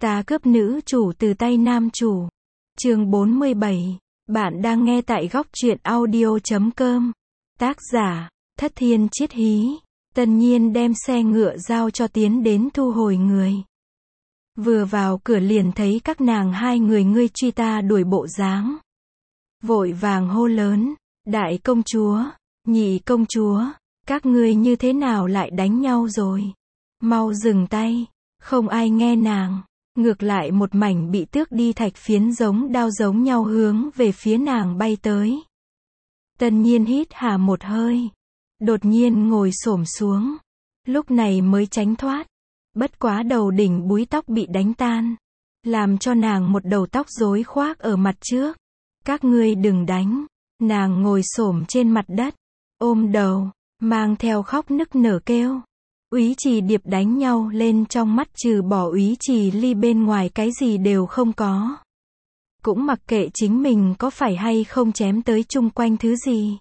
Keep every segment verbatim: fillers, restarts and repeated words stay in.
Ta cướp nữ chủ từ tay nam chủ. Chương bốn mươi bảy. Bạn đang nghe tại góc truyện audio chấm com. Tác giả, Thất Thiên Chiết Hí. Tân Nhiên đem xe ngựa giao cho Tiến đến thu hồi người. Vừa vào cửa liền thấy các nàng hai người ngươi truy ta đuổi bộ dáng. Vội vàng hô lớn, đại công chúa, nhị công chúa, các ngươi như thế nào lại đánh nhau rồi? Mau dừng tay, không ai nghe nàng. Ngược lại một mảnh bị tước đi thạch phiến giống đao giống nhau hướng về phía nàng bay tới. Tân Nhiên hít hà một hơi. Đột nhiên ngồi xổm xuống. Lúc này mới tránh thoát. Bất quá đầu đỉnh búi tóc bị đánh tan. Làm cho nàng một đầu tóc rối khoác ở mặt trước. Các ngươi đừng đánh. Nàng ngồi xổm trên mặt đất. Ôm đầu. Mang theo khóc nức nở kêu. Úy Trì Điệp đánh nhau lên trong mắt trừ bỏ Úy Trì Ly bên ngoài cái gì đều không có. Cũng mặc kệ chính mình có phải hay không chém tới chung quanh thứ gì.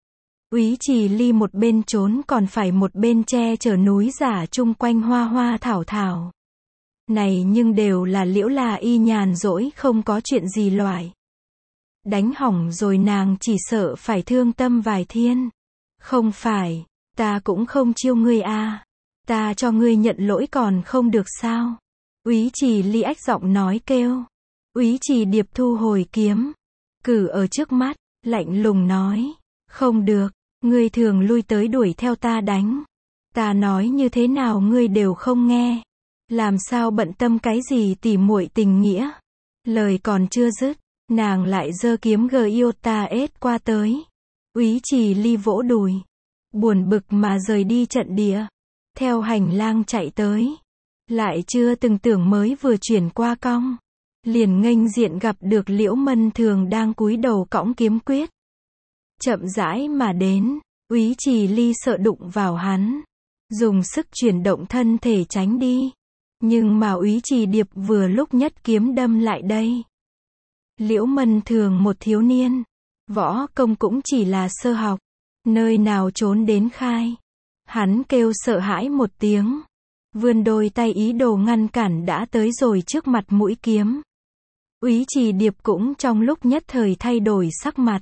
Úy Trì Ly một bên trốn còn phải một bên che chở núi giả chung quanh hoa hoa thảo thảo. Này nhưng đều là Liễu La Y nhàn rỗi không có chuyện gì loại. Đánh hỏng rồi nàng chỉ sợ phải thương tâm vài thiên. Không phải, ta cũng không chiêu ngươi a. Ta cho ngươi nhận lỗi còn không được sao? Úy Trì Ly ách giọng nói kêu. Úy Trì Điệp thu hồi kiếm, cử ở trước mắt, lạnh lùng nói, không được, ngươi thường lui tới đuổi theo ta đánh. Ta nói như thế nào ngươi đều không nghe. Làm sao bận tâm cái gì tỉ muội tình nghĩa? Lời còn chưa dứt, nàng lại giơ kiếm gờ yêu ta ết qua tới. Úy Trì Ly vỗ đùi, buồn bực mà rời đi trận địa. Theo hành lang chạy tới. Lại chưa từng tưởng mới vừa chuyển qua cong. Liền nghênh diện gặp được Liễu Mân Thường đang cúi đầu cõng kiếm quyết. Chậm rãi mà đến. Úy Trì Ly sợ đụng vào hắn. Dùng sức chuyển động thân thể tránh đi. Nhưng mà Úy Trì Điệp vừa lúc nhất kiếm đâm lại đây. Liễu Mân Thường một thiếu niên. Võ công cũng chỉ là sơ học. Nơi nào trốn đến khai. Hắn kêu sợ hãi một tiếng. Vươn đôi tay ý đồ ngăn cản đã tới rồi trước mặt mũi kiếm. Úy Trì Điệp cũng trong lúc nhất thời thay đổi sắc mặt.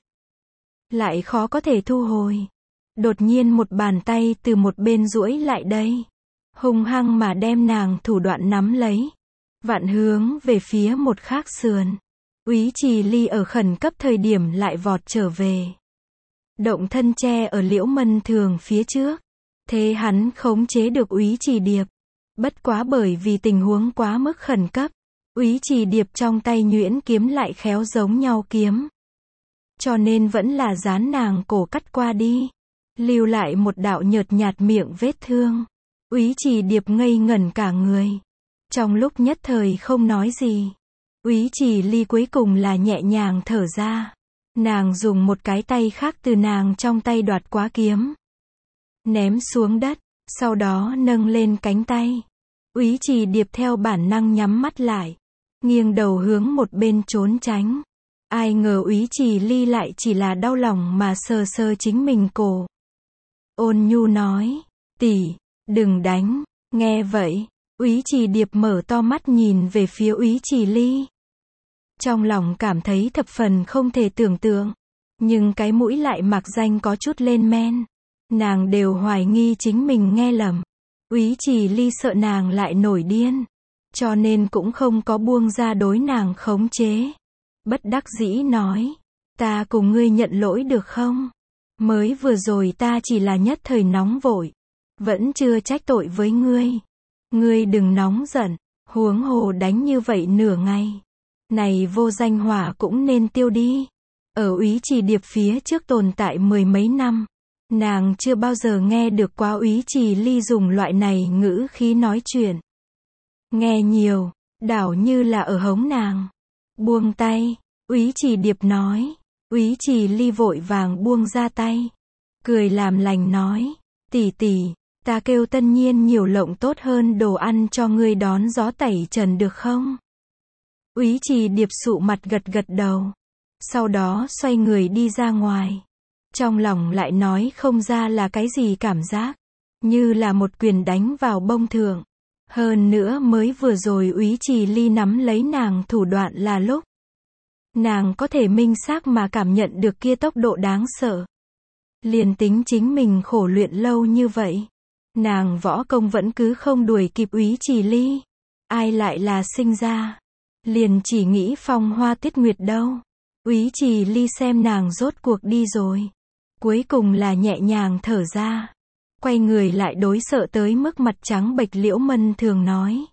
Lại khó có thể thu hồi. Đột nhiên một bàn tay từ một bên duỗi lại đây. Hung hăng mà đem nàng thủ đoạn nắm lấy. Vặn hướng về phía một khác sườn. Úy Trì Ly ở khẩn cấp thời điểm lại vọt trở về. Động thân che ở Liễu Mân Thường phía trước. Thế hắn khống chế được Úy Trì Điệp. Bất quá bởi vì tình huống quá mức khẩn cấp. Úy Trì Điệp trong tay nhuyễn kiếm lại khéo giống nhau kiếm. Cho nên vẫn là dán nàng cổ cắt qua đi. Lưu lại một đạo nhợt nhạt miệng vết thương. Úy Trì Điệp ngây ngẩn cả người. Trong lúc nhất thời không nói gì. Úy Trì Ly cuối cùng là nhẹ nhàng thở ra. Nàng dùng một cái tay khác từ nàng trong tay đoạt quá kiếm. Ném xuống đất, sau đó nâng lên cánh tay. Úy Trì Điệp theo bản năng nhắm mắt lại, nghiêng đầu hướng một bên trốn tránh. Ai ngờ Úy Trì Ly lại chỉ là đau lòng mà sờ sờ chính mình cổ. Ôn nhu nói, tỷ, đừng đánh. Nghe vậy, Úy Trì Điệp mở to mắt nhìn về phía Úy Trì Ly. Trong lòng cảm thấy thập phần không thể tưởng tượng, nhưng cái mũi lại mặc danh có chút lên men. Nàng đều hoài nghi chính mình nghe lầm. Úy Trì Ly sợ nàng lại nổi điên. Cho nên cũng không có buông ra đối nàng khống chế. Bất đắc dĩ nói. Ta cùng ngươi nhận lỗi được không? Mới vừa rồi ta chỉ là nhất thời nóng vội. Vẫn chưa trách tội với ngươi. Ngươi đừng nóng giận. Huống hồ đánh như vậy nửa ngày. Này vô danh hỏa cũng nên tiêu đi. Ở Úy Trì Điệp phía trước tồn tại mười mấy năm. Nàng chưa bao giờ nghe được quá Úy Trì Ly dùng loại này ngữ khí nói chuyện. Nghe nhiều, đảo như là ở hống nàng. Buông tay, Úy Trì Điệp nói. Úy Trì Ly vội vàng buông ra tay. Cười làm lành nói, tỷ tỷ, ta kêu Tân Nhiên nhiều lộng tốt hơn đồ ăn cho ngươi đón gió tẩy trần được không? Úy Trì Điệp sụ mặt gật gật đầu. Sau đó xoay người đi ra ngoài. Trong lòng lại nói không ra là cái gì cảm giác. Như là một quyền đánh vào bông thượng. Hơn nữa mới vừa rồi Úy Trì Ly nắm lấy nàng thủ đoạn là lúc nàng có thể minh xác mà cảm nhận được kia tốc độ đáng sợ. Liền tính chính mình khổ luyện lâu như vậy, nàng võ công vẫn cứ không đuổi kịp Úy Trì Ly. Ai lại là sinh ra liền chỉ nghĩ phong hoa tuyết nguyệt đâu. Úy Trì Ly xem nàng rốt cuộc đi rồi, cuối cùng là nhẹ nhàng thở ra, quay người lại đối sợ tới mức mặt trắng bệch Liễu Mân Thường nói: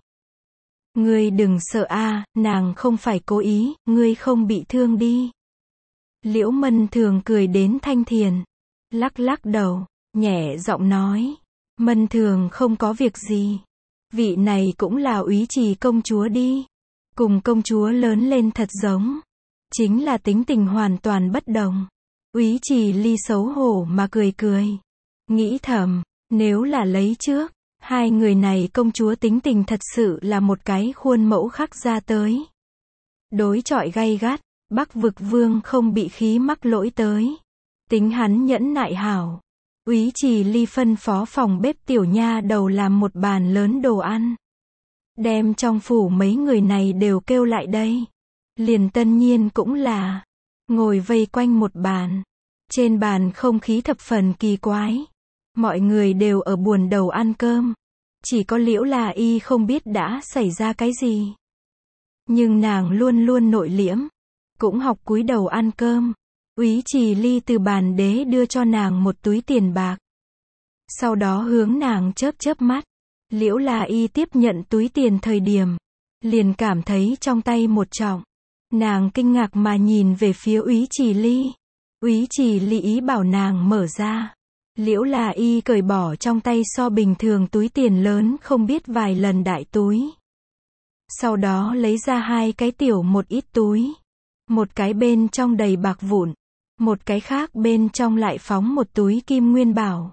Ngươi đừng sợ a, nàng không phải cố ý, ngươi không bị thương đi. Liễu Mân Thường cười đến thanh thiền, lắc lắc đầu, nhẹ giọng nói: Mân Thường không có việc gì. Vị này cũng là Úy Trì công chúa đi. Cùng công chúa lớn lên thật giống, chính là tính tình hoàn toàn bất đồng. Úy Trì Ly xấu hổ mà cười cười, nghĩ thầm, nếu là lấy trước, hai người này công chúa tính tình thật sự là một cái khuôn mẫu khắc ra tới. Đối chọi gay gắt, Bắc Vực Vương không bị khí mắc lỗi tới. Tính hắn nhẫn nại hảo. Úy Trì Ly phân phó phòng bếp tiểu nha đầu làm một bàn lớn đồ ăn. Đem trong phủ mấy người này đều kêu lại đây. Liền Tân Nhiên cũng là ngồi vây quanh một bàn. Trên bàn không khí thập phần kỳ quái. Mọi người đều ở buồn đầu ăn cơm. Chỉ có Liễu Là Y không biết đã xảy ra cái gì. Nhưng nàng luôn luôn nội liễm, cũng học cúi đầu ăn cơm. Úy Trì Ly từ bàn đế đưa cho nàng một túi tiền bạc. Sau đó hướng nàng chớp chớp mắt. Liễu Là Y tiếp nhận túi tiền thời điểm, liền cảm thấy trong tay một trọng. Nàng kinh ngạc mà nhìn về phía Úy Trì Ly. Úy Trì Ly ý bảo nàng mở ra. Liễu Là Y cởi bỏ trong tay so bình thường túi tiền lớn không biết vài lần đại túi. Sau đó lấy ra hai cái tiểu một ít túi. Một cái bên trong đầy bạc vụn, một cái khác bên trong lại phóng một túi kim nguyên bảo.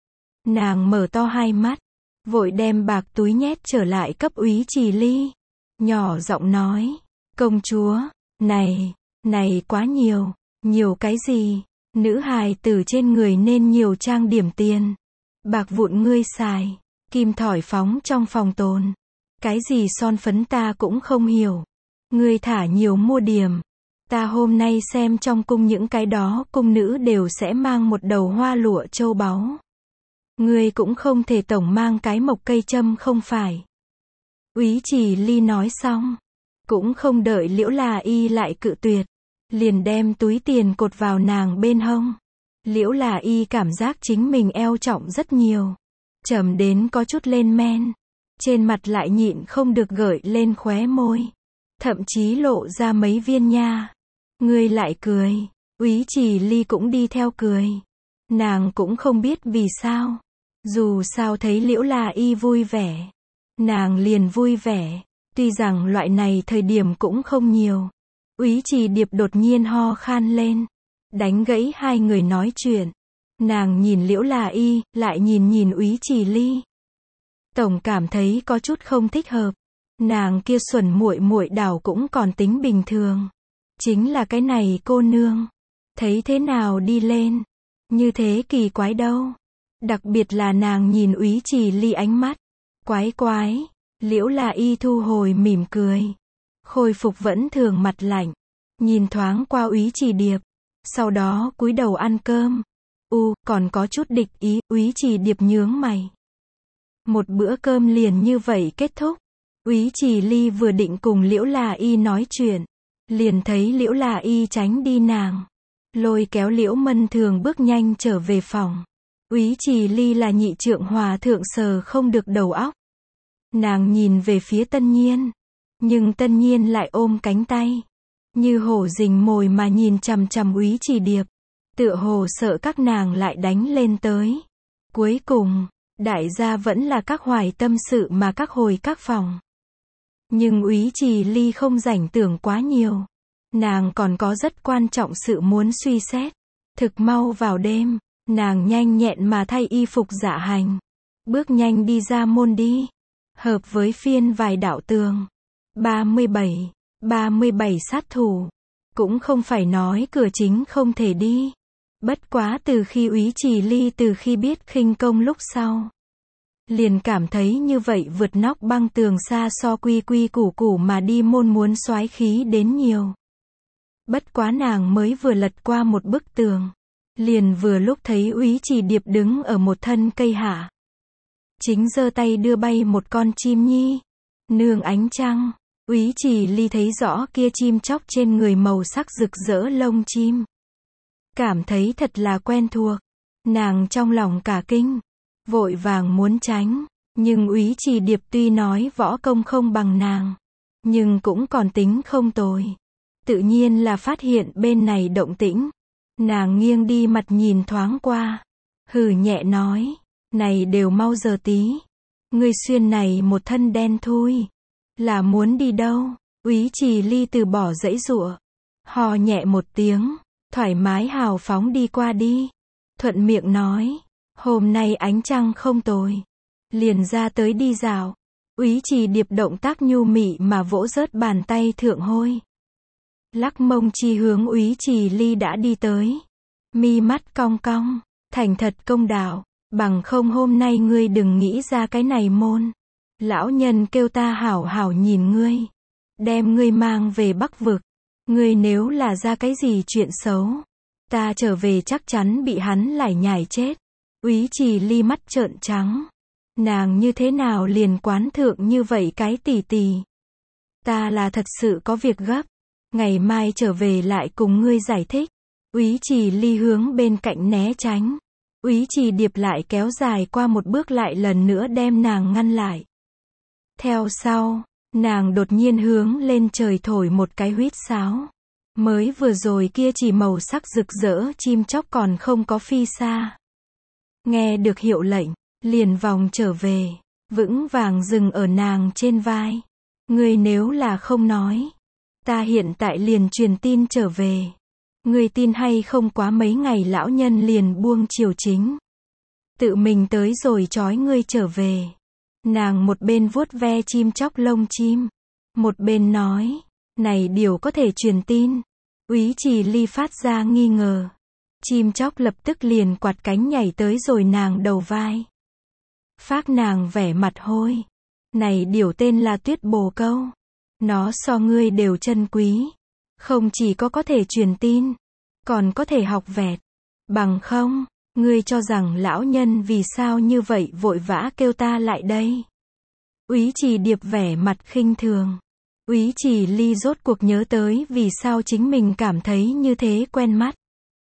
Nàng mở to hai mắt, vội đem bạc túi nhét trở lại cấp Úy Trì Ly. Nhỏ giọng nói, công chúa, này, này quá nhiều, nhiều cái gì, nữ hài tử trên người nên nhiều trang điểm tiền. Bạc vụn ngươi xài, kim thỏi phóng trong phòng tồn. Cái gì son phấn ta cũng không hiểu. Ngươi thả nhiều mua điểm. Ta hôm nay xem trong cung những cái đó cung nữ đều sẽ mang một đầu hoa lụa châu báu. Ngươi cũng không thể tổng mang cái mộc cây châm không phải. Úy Trì Ly nói xong, cũng không đợi Liễu Là Y lại cự tuyệt, liền đem túi tiền cột vào nàng bên hông. Liễu Là Y cảm giác chính mình eo trọng rất nhiều, trầm đến có chút lên men, trên mặt lại nhịn không được gợi lên khóe môi, thậm chí lộ ra mấy viên nha. Ngươi lại cười. Úy Trì Ly cũng đi theo cười. Nàng cũng không biết vì sao, dù sao thấy Liễu Là Y vui vẻ, nàng liền vui vẻ. Tuy rằng loại này thời điểm cũng không nhiều. Úy Trì Điệp đột nhiên ho khan lên, đánh gãy hai người nói chuyện. Nàng nhìn Liễu Là Y, lại nhìn nhìn Úy Trì Ly. Tổng cảm thấy có chút không thích hợp. Nàng kia xuẩn muội muội đảo cũng còn tính bình thường. Chính là cái này cô nương, thấy thế nào đi lên, như thế kỳ quái đâu. Đặc biệt là nàng nhìn Úy Trì Ly ánh mắt, quái quái. Liễu Là Y thu hồi mỉm cười, khôi phục vẫn thường mặt lạnh, nhìn thoáng qua Úy Trì Điệp, sau đó cúi đầu ăn cơm. U, còn có chút địch ý. Úy Trì Điệp nhướng mày. Một bữa cơm liền như vậy kết thúc. Úy Trì Ly vừa định cùng Liễu Là Y nói chuyện, liền thấy Liễu Là Y tránh đi nàng, lôi kéo Liễu Mân Thường bước nhanh trở về phòng. Úy Trì Ly là nhị trượng hòa thượng sờ không được đầu óc. Nàng nhìn về phía Tân Nhiên, nhưng Tân Nhiên lại ôm cánh tay, như hổ rình mồi mà nhìn chằm chằm Úy Trì Điệp, tựa hồ sợ các nàng lại đánh lên tới. Cuối cùng, đại gia vẫn là các hoài tâm sự mà các hồi các phòng. Nhưng Úy Trì Ly không rảnh tưởng quá nhiều. Nàng còn có rất quan trọng sự muốn suy xét. Thực mau vào đêm, nàng nhanh nhẹn mà thay y phục dạ hành, bước nhanh đi ra môn đi. Hợp với phiên vài đạo tường. ba mươi bảy, ba mươi bảy sát thủ. Cũng không phải nói cửa chính không thể đi. Bất quá từ khi Úy Trì Ly từ khi biết khinh công lúc sau, liền cảm thấy như vậy vượt nóc băng tường xa so quy quy củ củ mà đi môn muốn soái khí đến nhiều. Bất quá nàng mới vừa lật qua một bức tường, liền vừa lúc thấy Úy Trì Điệp đứng ở một thân cây hạ. Chính giơ tay đưa bay một con chim nhi. Nương ánh trăng, Úy Trì Ly thấy rõ kia chim chóc trên người màu sắc rực rỡ lông chim. Cảm thấy thật là quen thuộc. Nàng trong lòng cả kinh, vội vàng muốn tránh, nhưng Úy Trì Điệp tuy nói võ công không bằng nàng, nhưng cũng còn tính không tồi. Tự nhiên là phát hiện bên này động tĩnh. Nàng nghiêng đi mặt nhìn thoáng qua, hừ nhẹ nói, này đều mau giờ tí. Ngươi xuyên này một thân đen thui, là muốn đi đâu? Úy Trì Ly từ bỏ dãy giụa, hò nhẹ một tiếng, thoải mái hào phóng đi qua đi. Thuận miệng nói, hôm nay ánh trăng không tồi, liền ra tới đi dạo. Úy Trì Điệp động tác nhu mị mà vỗ rớt bàn tay thượng hôi. Lắc mông chi hướng Úy Trì Ly đã đi tới. Mi mắt cong cong, thành thật công đạo, bằng không hôm nay ngươi đừng nghĩ ra cái này môn. Lão nhân kêu ta hảo hảo nhìn ngươi, đem ngươi mang về Bắc vực. Ngươi nếu là ra cái gì chuyện xấu, ta trở về chắc chắn bị hắn lải nhải chết. Úy Trì Ly mắt trợn trắng. Nàng như thế nào liền quán thượng như vậy cái tỷ tỷ. Ta là thật sự có việc gấp, ngày mai trở về lại cùng ngươi giải thích. Úy Trì Ly hướng bên cạnh né tránh. Úy Trì Điệp lại kéo dài qua một bước lại lần nữa đem nàng ngăn lại. Theo sau, nàng đột nhiên hướng lên trời thổi một cái huýt sáo. Mới vừa rồi kia chỉ màu sắc rực rỡ chim chóc còn không có phi xa. Nghe được hiệu lệnh, liền vòng trở về, vững vàng dừng ở nàng trên vai. Ngươi nếu là không nói, ta hiện tại liền truyền tin trở về. Ngươi tin hay không quá mấy ngày lão nhân liền buông triều chính. Tự mình tới rồi trói ngươi trở về. Nàng một bên vuốt ve chim chóc lông chim, một bên nói, này điều có thể truyền tin. Úy Trì Ly phát ra nghi ngờ. Chim chóc lập tức liền quạt cánh nhảy tới rồi nàng đầu vai. Phác nàng vẻ mặt hôi. Này điều tên là tuyết bồ câu. Nó so ngươi đều chân quý. Không chỉ có có thể truyền tin, còn có thể học vẹt. Bằng không, ngươi cho rằng lão nhân vì sao như vậy vội vã kêu ta lại đây. Úy Trì Điệp vẻ mặt khinh thường. Úy Trì Ly rốt cuộc nhớ tới vì sao chính mình cảm thấy như thế quen mắt.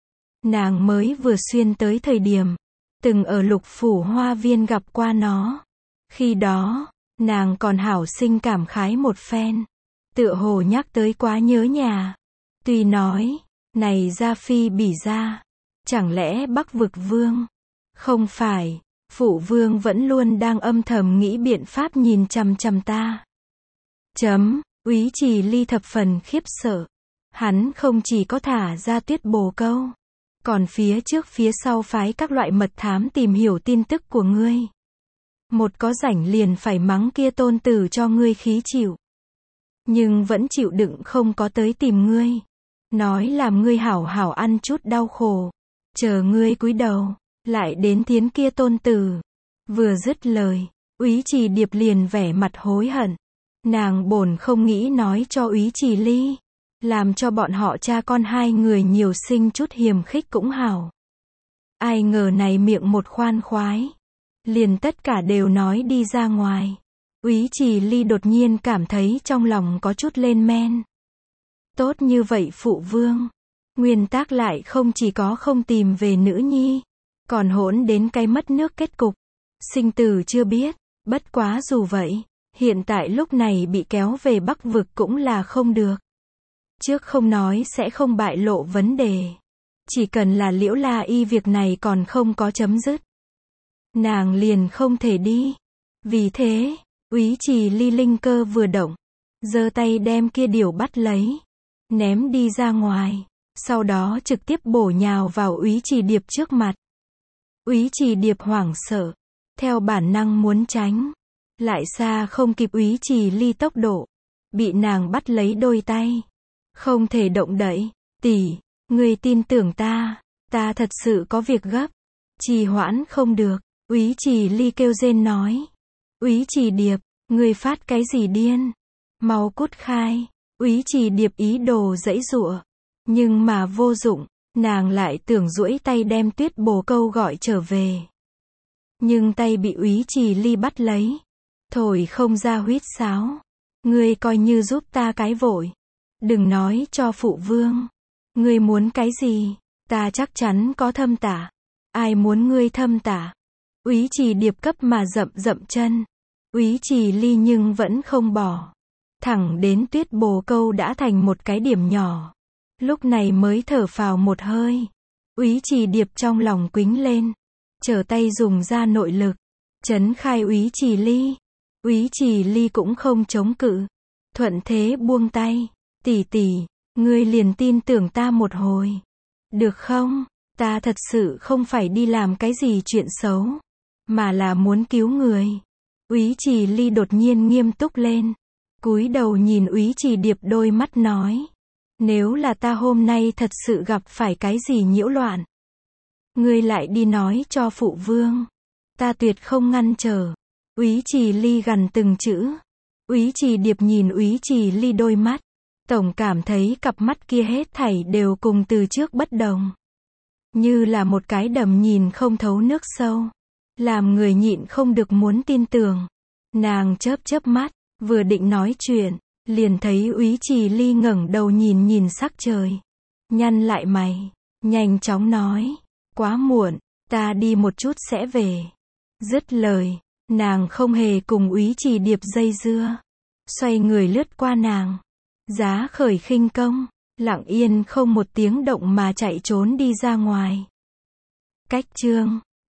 Nàng mới vừa xuyên tới thời điểm, từng ở Lục Phủ Hoa Viên gặp qua nó. Khi đó, nàng còn hảo sinh cảm khái một phen. Tựa hồ nhắc tới quá nhớ nhà. Tuy nói, này gia phi bỉ gia, chẳng lẽ Bắc vực vương? Không phải, phụ vương vẫn luôn đang âm thầm nghĩ biện pháp nhìn chằm chằm ta. Chấm, Úy Trì Ly thập phần khiếp sợ. Hắn không chỉ có thả ra tuyết bồ câu, còn phía trước phía sau phái các loại mật thám tìm hiểu tin tức của ngươi. Một có rảnh liền phải mắng kia tôn tử cho ngươi khí chịu. Nhưng vẫn chịu đựng không có tới tìm ngươi. Nói làm ngươi hảo hảo ăn chút đau khổ. Chờ ngươi cúi đầu, lại đến thiến kia tôn tử. Vừa dứt lời, Úy Trì Điệp liền vẻ mặt hối hận. Nàng bổn không nghĩ nói cho Úy Trì Ly, làm cho bọn họ cha con hai người nhiều sinh chút hiềm khích cũng hảo. Ai ngờ này miệng một khoan khoái, liền tất cả đều nói đi ra ngoài. Úy Trì Ly đột nhiên cảm thấy trong lòng có chút lên men. Tốt như vậy phụ vương, nguyên tác lại không chỉ có không tìm về nữ nhi, còn hỗn đến cái mất nước kết cục. Sinh tử chưa biết, bất quá dù vậy, hiện tại lúc này bị kéo về Bắc vực cũng là không được. Trước không nói sẽ không bại lộ vấn đề. Chỉ cần là Liễu La Y việc này còn không có chấm dứt, nàng liền không thể đi. Vì thế, Úy Trì Ly linh cơ vừa động, giơ tay đem kia điểu bắt lấy, ném đi ra ngoài, sau đó trực tiếp bổ nhào vào Úy Trì Điệp trước mặt. Úy Trì Điệp hoảng sợ, theo bản năng muốn tránh, lại xa không kịp Úy Trì Ly tốc độ, bị nàng bắt lấy đôi tay, không thể động đậy. Tỷ, ngươi tin tưởng ta, ta thật sự có việc gấp, trì hoãn không được. Úy Trì Ly kêu rên nói. Úy Trì Điệp, ngươi phát cái gì điên? Mau cút khai. Úy Trì Điệp ý đồ giãy giụa, nhưng mà vô dụng, nàng lại tưởng duỗi tay đem Tuyết Bồ Câu gọi trở về. Nhưng tay bị Úy Trì Ly bắt lấy, thổi không ra huýt sáo. Ngươi coi như giúp ta cái vội, đừng nói cho phụ vương. Ngươi muốn cái gì? Ta chắc chắn có thâm tả. Ai muốn ngươi thâm tả? Úy Trì Điệp cấp mà dậm dậm chân. Úy Trì Ly nhưng vẫn không bỏ. Thẳng đến Tuyết Bồ Câu đã thành một cái điểm nhỏ. Lúc này mới thở phào một hơi. Úy Trì Điệp trong lòng quĩnh lên, trở tay dùng ra nội lực, trấn khai Úy Trì Ly. Úy Trì Ly cũng không chống cự, thuận thế buông tay. Tỷ tỷ, ngươi liền tin tưởng ta một hồi, được không? Ta thật sự không phải đi làm cái gì chuyện xấu, mà là muốn cứu người. Úy Trì Ly đột nhiên nghiêm túc lên, cúi đầu nhìn Úy Trì Điệp đôi mắt nói. Nếu là ta hôm nay thật sự gặp phải cái gì nhiễu loạn, ngươi lại đi nói cho phụ vương, ta tuyệt không ngăn trở. Úy Trì Ly gằn từng chữ. Úy Trì Điệp nhìn Úy Trì Ly đôi mắt, tổng cảm thấy cặp mắt kia hết thảy đều cùng từ trước bất đồng. Như là một cái đầm nhìn không thấu nước sâu, làm người nhịn không được muốn tin tưởng. Nàng chớp chớp mắt, vừa định nói chuyện, liền thấy Úy Trì Ly ngẩng đầu nhìn nhìn sắc trời, nhăn lại mày, nhanh chóng nói, quá muộn, ta đi một chút sẽ về. Dứt lời, nàng không hề cùng Úy Trì Điệp dây dưa, xoay người lướt qua nàng, giá khởi khinh công, lặng yên không một tiếng động mà chạy trốn đi ra ngoài. Cách chương